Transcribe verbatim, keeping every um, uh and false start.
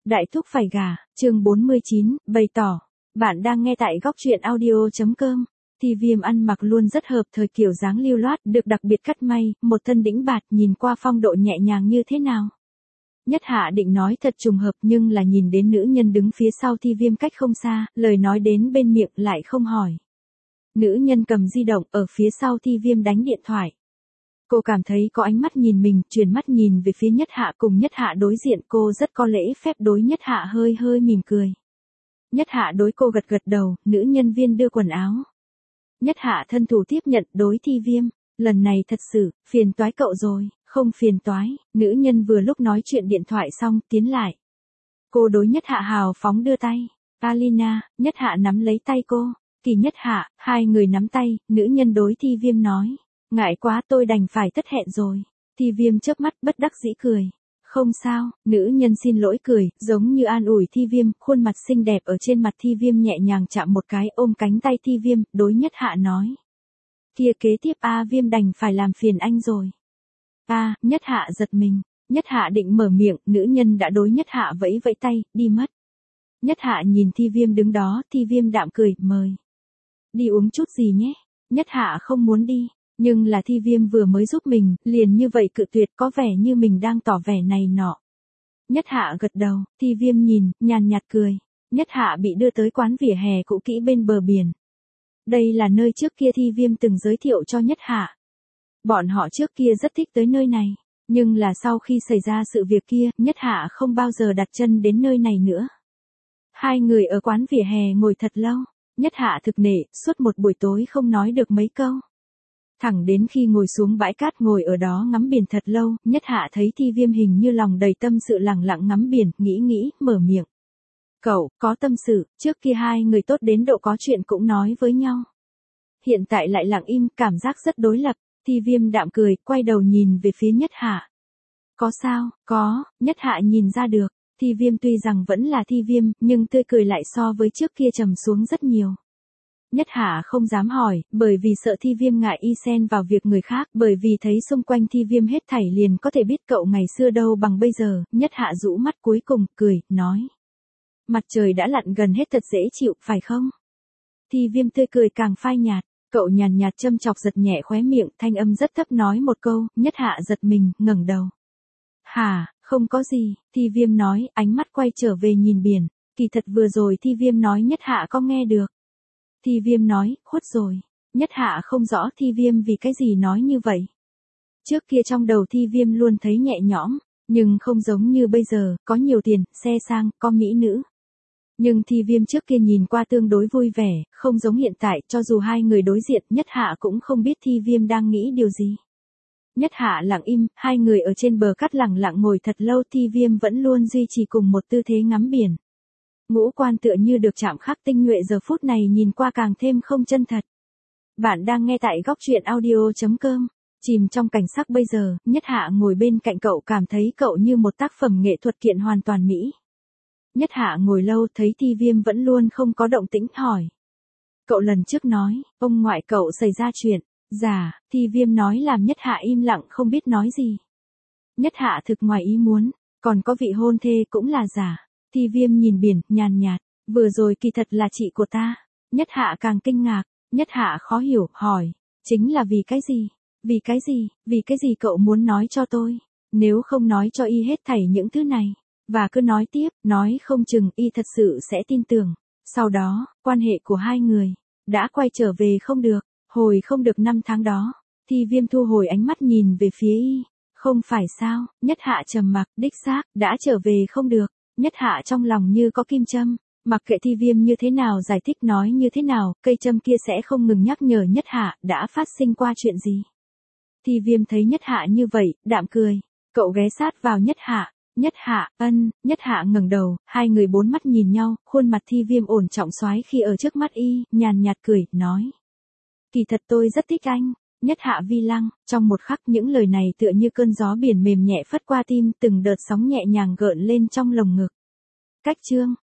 Đại thúc phải gả, chương bốn mươi chín, bày tỏ. Bạn đang nghe tại góc truyện audio chấm com. Thì Viêm ăn mặc luôn rất hợp thời kiểu dáng lưu loát, được đặc biệt cắt may, một thân đĩnh bạt nhìn qua phong độ nhẹ nhàng như thế nào. Nhất Hạ định nói thật trùng hợp nhưng là nhìn đến nữ nhân đứng phía sau Thi Viêm cách không xa, lời nói đến bên miệng lại không hỏi. Nữ nhân cầm di động ở phía sau Thi Viêm đánh điện thoại. Cô cảm thấy có ánh mắt nhìn mình, chuyển mắt nhìn về phía Nhất Hạ, cùng Nhất Hạ đối diện, cô rất có lễ phép đối Nhất Hạ hơi hơi mỉm cười. Nhất Hạ đối cô gật gật đầu, nữ nhân viên đưa quần áo. Nhất Hạ thân thủ tiếp nhận đối Thi Viêm, lần này thật sự, phiền toái cậu rồi, không phiền toái, nữ nhân vừa lúc nói chuyện điện thoại xong, tiến lại. Cô đối Nhất Hạ hào phóng đưa tay, Alina, Nhất Hạ nắm lấy tay cô, Kỳ Nhất Hạ, hai người nắm tay, nữ nhân đối Thi Viêm nói. Ngại quá tôi đành phải thất hẹn rồi. Thi Viêm chớp mắt bất đắc dĩ cười. Không sao, nữ nhân xin lỗi cười, giống như an ủi Thi Viêm, khuôn mặt xinh đẹp ở trên mặt Thi Viêm nhẹ nhàng chạm một cái, ôm cánh tay Thi Viêm, đối Nhất Hạ nói. Kia kế tiếp A Viêm đành phải làm phiền anh rồi. A, Nhất Hạ giật mình, Nhất Hạ định mở miệng, nữ nhân đã đối Nhất Hạ vẫy vẫy tay, đi mất. Nhất Hạ nhìn Thi Viêm đứng đó, Thi Viêm đạm cười, mời. Đi uống chút gì nhé, Nhất Hạ không muốn đi. Nhưng là Thi Viêm vừa mới giúp mình, liền như vậy cự tuyệt, có vẻ như mình đang tỏ vẻ này nọ. Nhất Hạ gật đầu, Thi Viêm nhìn, nhàn nhạt cười. Nhất Hạ bị đưa tới quán vỉa hè cũ kỹ bên bờ biển. Đây là nơi trước kia Thi Viêm từng giới thiệu cho Nhất Hạ. Bọn họ trước kia rất thích tới nơi này, nhưng là sau khi xảy ra sự việc kia, Nhất Hạ không bao giờ đặt chân đến nơi này nữa. Hai người ở quán vỉa hè ngồi thật lâu, Nhất Hạ thực nể, suốt một buổi tối không nói được mấy câu. Thẳng đến khi ngồi xuống bãi cát ngồi ở đó ngắm biển thật lâu, Nhất Hạ thấy Thi Viêm hình như lòng đầy tâm sự lẳng lặng ngắm biển, nghĩ nghĩ, mở miệng. Cậu, có tâm sự, trước kia hai người tốt đến độ có chuyện cũng nói với nhau. Hiện tại lại lặng im, cảm giác rất đối lập, Thi Viêm đạm cười, quay đầu nhìn về phía Nhất Hạ. Có sao, có, Nhất Hạ nhìn ra được, Thi Viêm tuy rằng vẫn là Thi Viêm, nhưng tươi cười lại so với trước kia trầm xuống rất nhiều. Nhất Hạ không dám hỏi, bởi vì sợ Thi Viêm ngại y xen vào việc người khác, bởi vì thấy xung quanh Thi Viêm hết thảy liền có thể biết cậu ngày xưa đâu bằng bây giờ, Nhất Hạ rũ mắt cuối cùng, cười, nói. Mặt trời đã lặn gần hết thật dễ chịu, phải không? Thi Viêm tươi cười càng phai nhạt, cậu nhàn nhạt châm chọc giật nhẹ khóe miệng, thanh âm rất thấp nói một câu, Nhất Hạ giật mình, ngẩng đầu. Hả, không có gì, Thi Viêm nói, ánh mắt quay trở về nhìn biển, kỳ thật vừa rồi Thi Viêm nói Nhất Hạ có nghe được. Thi Viêm nói, khuất rồi. Nhất Hạ không rõ Thi Viêm vì cái gì nói như vậy. Trước kia trong đầu Thi Viêm luôn thấy nhẹ nhõm, nhưng không giống như bây giờ, có nhiều tiền, xe sang, có mỹ nữ. Nhưng Thi Viêm trước kia nhìn qua tương đối vui vẻ, không giống hiện tại, cho dù hai người đối diện, Nhất Hạ cũng không biết Thi Viêm đang nghĩ điều gì. Nhất Hạ lặng im, hai người ở trên bờ cát lặng lặng ngồi thật lâu, Thi Viêm vẫn luôn duy trì cùng một tư thế ngắm biển. Ngũ quan tựa như được chạm khắc tinh nhuệ, giờ phút này nhìn qua càng thêm không chân thật. Bạn đang nghe tại góc truyện audio chấm com. Chìm trong cảnh sắc bây giờ, Nhất Hạ ngồi bên cạnh cậu, cảm thấy cậu như một tác phẩm nghệ thuật kiện hoàn toàn mỹ. Nhất Hạ ngồi lâu thấy Thi Viêm vẫn luôn không có động tĩnh, hỏi. Cậu lần trước nói, ông ngoại cậu xảy ra chuyện. Dạ, Thi Viêm nói làm Nhất Hạ im lặng không biết nói gì. Nhất Hạ thực ngoài ý muốn, còn có vị hôn thê cũng là giả. Thi Viêm nhìn biển, nhàn nhạt, vừa rồi kỳ thật là chị của ta. Nhất Hạ càng kinh ngạc, Nhất Hạ khó hiểu, hỏi, chính là vì cái gì? Vì cái gì? Vì cái gì cậu muốn nói cho tôi? Nếu không nói cho y hết thảy những thứ này, và cứ nói tiếp, nói không chừng y thật sự sẽ tin tưởng. Sau đó, quan hệ của hai người, đã quay trở về không được, hồi không được năm tháng đó. Thi Viêm thu hồi ánh mắt nhìn về phía y, không phải sao? Nhất Hạ trầm mặc, đích xác, đã trở về không được. Nhất Hạ trong lòng như có kim châm, mặc kệ Thi Viêm như thế nào giải thích nói như thế nào, cây châm kia sẽ không ngừng nhắc nhở Nhất Hạ đã phát sinh qua chuyện gì. Thi Viêm thấy Nhất Hạ như vậy, đạm cười, cậu ghé sát vào Nhất Hạ, Nhất Hạ, ân, Nhất Hạ ngẩng đầu, hai người bốn mắt nhìn nhau, khuôn mặt Thi Viêm ổn trọng soái khi ở trước mắt y, nhàn nhạt cười, nói. Kỳ thật tôi rất thích anh. Nhất Hạ vi lăng, trong một khắc những lời này tựa như cơn gió biển mềm nhẹ phất qua tim, từng đợt sóng nhẹ nhàng gợn lên trong lồng ngực. Cách chương